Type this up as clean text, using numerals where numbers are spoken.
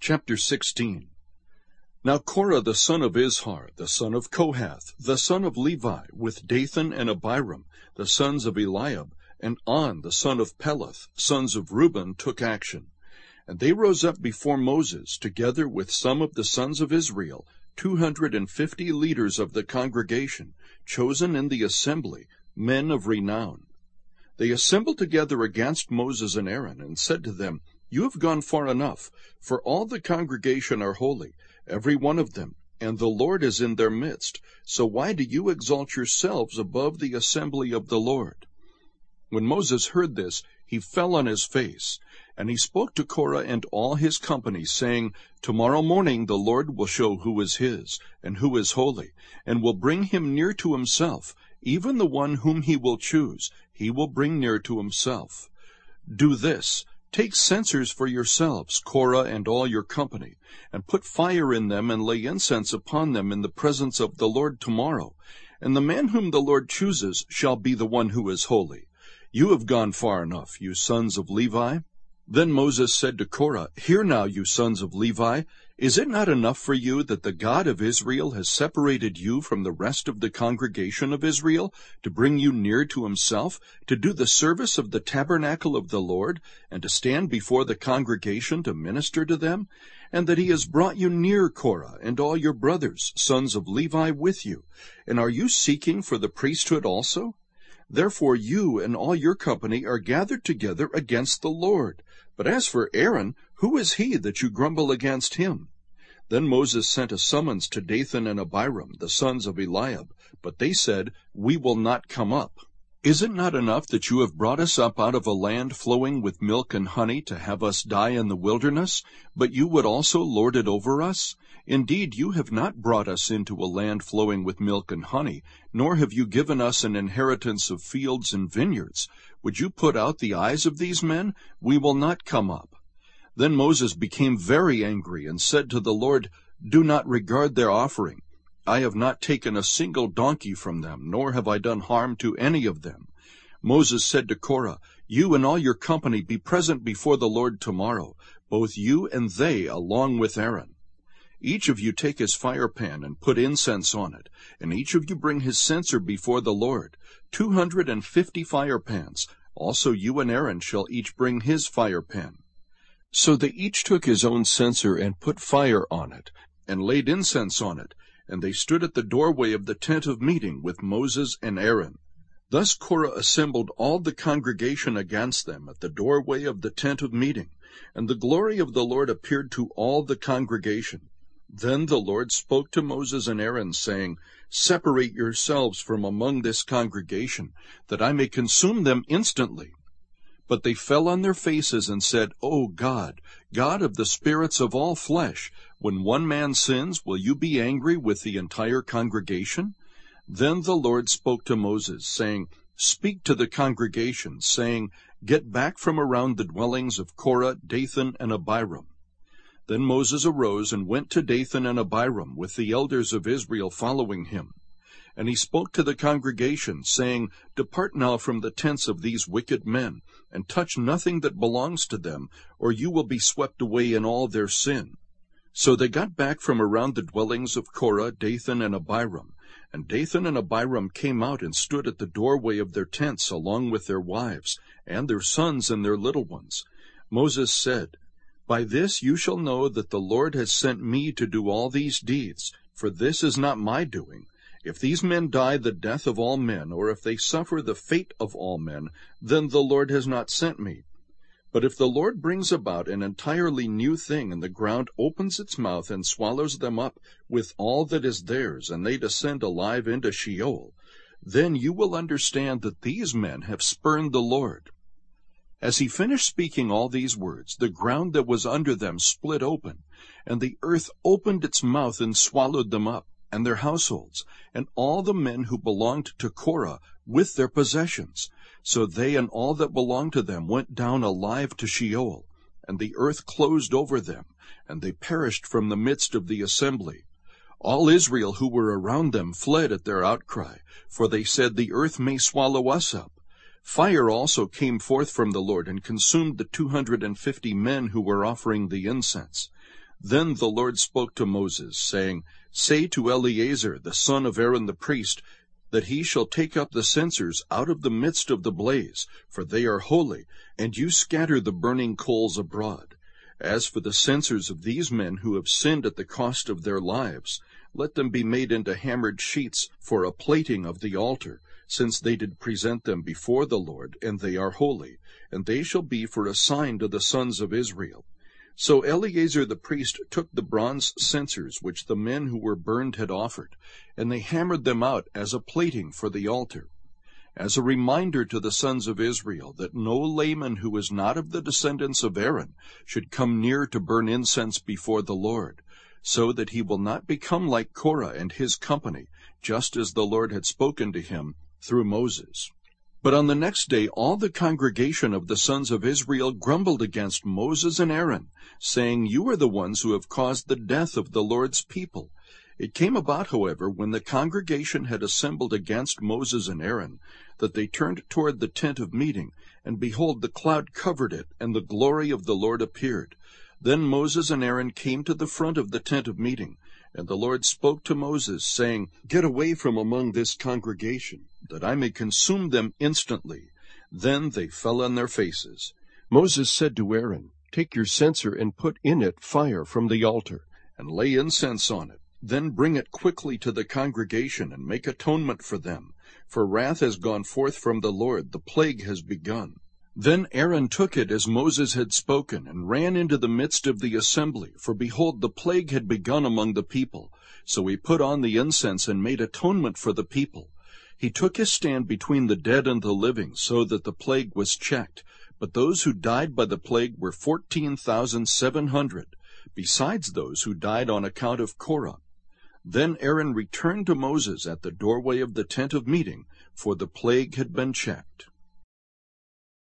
Chapter 16. Now Korah the son of Izhar, the son of Kohath, the son of Levi, with Dathan and Abiram, the sons of Eliab, and On, the son of Peleth, sons of Reuben, took action. And they rose up before Moses, together with some of the sons of Israel, 250 leaders of the congregation, chosen in the assembly, men of renown. They assembled together against Moses and Aaron, and said to them, You have gone far enough, for all the congregation are holy, every one of them, and the Lord is in their midst. So why do you exalt yourselves above the assembly of the Lord? When Moses heard this, he fell on his face, and he spoke to Korah and all his company, saying, Tomorrow morning the Lord will show who is his, and who is holy, and will bring him near to himself, even the one whom he will choose, he will bring near to himself. Do this. Take censers for yourselves, Korah and all your company, and put fire in them and lay incense upon them in the presence of the Lord tomorrow. And the man whom the Lord chooses shall be the one who is holy. You have gone far enough, you sons of Levi. Then Moses said to Korah, Hear now, you sons of Levi, is it not enough for you that the God of Israel has separated you from the rest of the congregation of Israel, to bring you near to himself, to do the service of the tabernacle of the Lord, and to stand before the congregation to minister to them? And that he has brought you near, Korah, and all your brothers, sons of Levi, with you? And are you seeking for the priesthood also? Therefore you and all your company are gathered together against the Lord. But as for Aaron, who is he that you grumble against him? Then Moses sent a summons to Dathan and Abiram, the sons of Eliab, but they said, We will not come up. Is it not enough that you have brought us up out of a land flowing with milk and honey to have us die in the wilderness, but you would also lord it over us? Indeed, you have not brought us into a land flowing with milk and honey, nor have you given us an inheritance of fields and vineyards. Would you put out the eyes of these men? We will not come up. Then Moses became very angry and said to the Lord, Do not regard their offering. I have not taken a single donkey from them, nor have I done harm to any of them. Moses said to Korah, You and all your company be present before the Lord tomorrow, both you and they along with Aaron. Each of you take his fire pan and put incense on it, and each of you bring his censer before the Lord, 250 fire pans. Also you and Aaron shall each bring his fire pan. So they each took his own censer and put fire on it, and laid incense on it, and they stood at the doorway of the tent of meeting with Moses and Aaron. Thus Korah assembled all the congregation against them at the doorway of the tent of meeting, and the glory of the Lord appeared to all the congregation. Then the Lord spoke to Moses and Aaron, saying, Separate yourselves from among this congregation, that I may consume them instantly. But they fell on their faces and said, O God, God of the spirits of all flesh, when one man sins, will you be angry with the entire congregation? Then the Lord spoke to Moses, saying, Speak to the congregation, saying, Get back from around the dwellings of Korah, Dathan, and Abiram. Then Moses arose and went to Dathan and Abiram, with the elders of Israel following him. And he spoke to the congregation, saying, Depart now from the tents of these wicked men, and touch nothing that belongs to them, or you will be swept away in all their sin. So they got back from around the dwellings of Korah, Dathan, and Abiram. And Dathan and Abiram came out and stood at the doorway of their tents, along with their wives, and their sons and their little ones. Moses said, By this you shall know that the Lord has sent me to do all these deeds, for this is not my doing. If these men die the death of all men, or if they suffer the fate of all men, then the Lord has not sent me. But if the Lord brings about an entirely new thing, and the ground opens its mouth and swallows them up with all that is theirs, and they descend alive into Sheol, then you will understand that these men have spurned the Lord. As he finished speaking all these words, the ground that was under them split open, and the earth opened its mouth and swallowed them up, and their households, and all the men who belonged to Korah, with their possessions. So they and all that belonged to them went down alive to Sheol, and the earth closed over them, and they perished from the midst of the assembly. All Israel who were around them fled at their outcry, for they said, The earth may swallow us up. Fire also came forth from the Lord, and consumed the 250 men who were offering the incense. Then the Lord spoke to Moses, saying, Say to Eleazar the son of Aaron the priest, that he shall take up the censers out of the midst of the blaze, for they are holy, and you scatter the burning coals abroad. As for the censers of these men who have sinned at the cost of their lives, let them be made into hammered sheets for a plating of the altar, since they did present them before the Lord, and they are holy, and they shall be for a sign to the sons of Israel. So Eleazar the priest took the bronze censers which the men who were burned had offered, and they hammered them out as a plating for the altar, as a reminder to the sons of Israel that no layman who is not of the descendants of Aaron should come near to burn incense before the Lord, so that he will not become like Korah and his company, just as the Lord had spoken to him through Moses. But on the next day all the congregation of the sons of Israel grumbled against Moses and Aaron, saying, You are the ones who have caused the death of the Lord's people. It came about, however, when the congregation had assembled against Moses and Aaron, that they turned toward the tent of meeting, and behold, the cloud covered it, and the glory of the Lord appeared. Then Moses and Aaron came to the front of the tent of meeting, and the Lord spoke to Moses, saying, Get away from among this congregation, that I may consume them instantly. Then they fell on their faces. Moses said to Aaron, Take your censer and put in it fire from the altar, and lay incense on it. Then bring it quickly to the congregation, and make atonement for them. For wrath has gone forth from the Lord, the plague has begun. Then Aaron took it as Moses had spoken, and ran into the midst of the assembly, for behold, the plague had begun among the people. So he put on the incense and made atonement for the people. He took his stand between the dead and the living, so that the plague was checked. But those who died by the plague were 14,700, besides those who died on account of Korah. Then Aaron returned to Moses at the doorway of the tent of meeting, for the plague had been checked.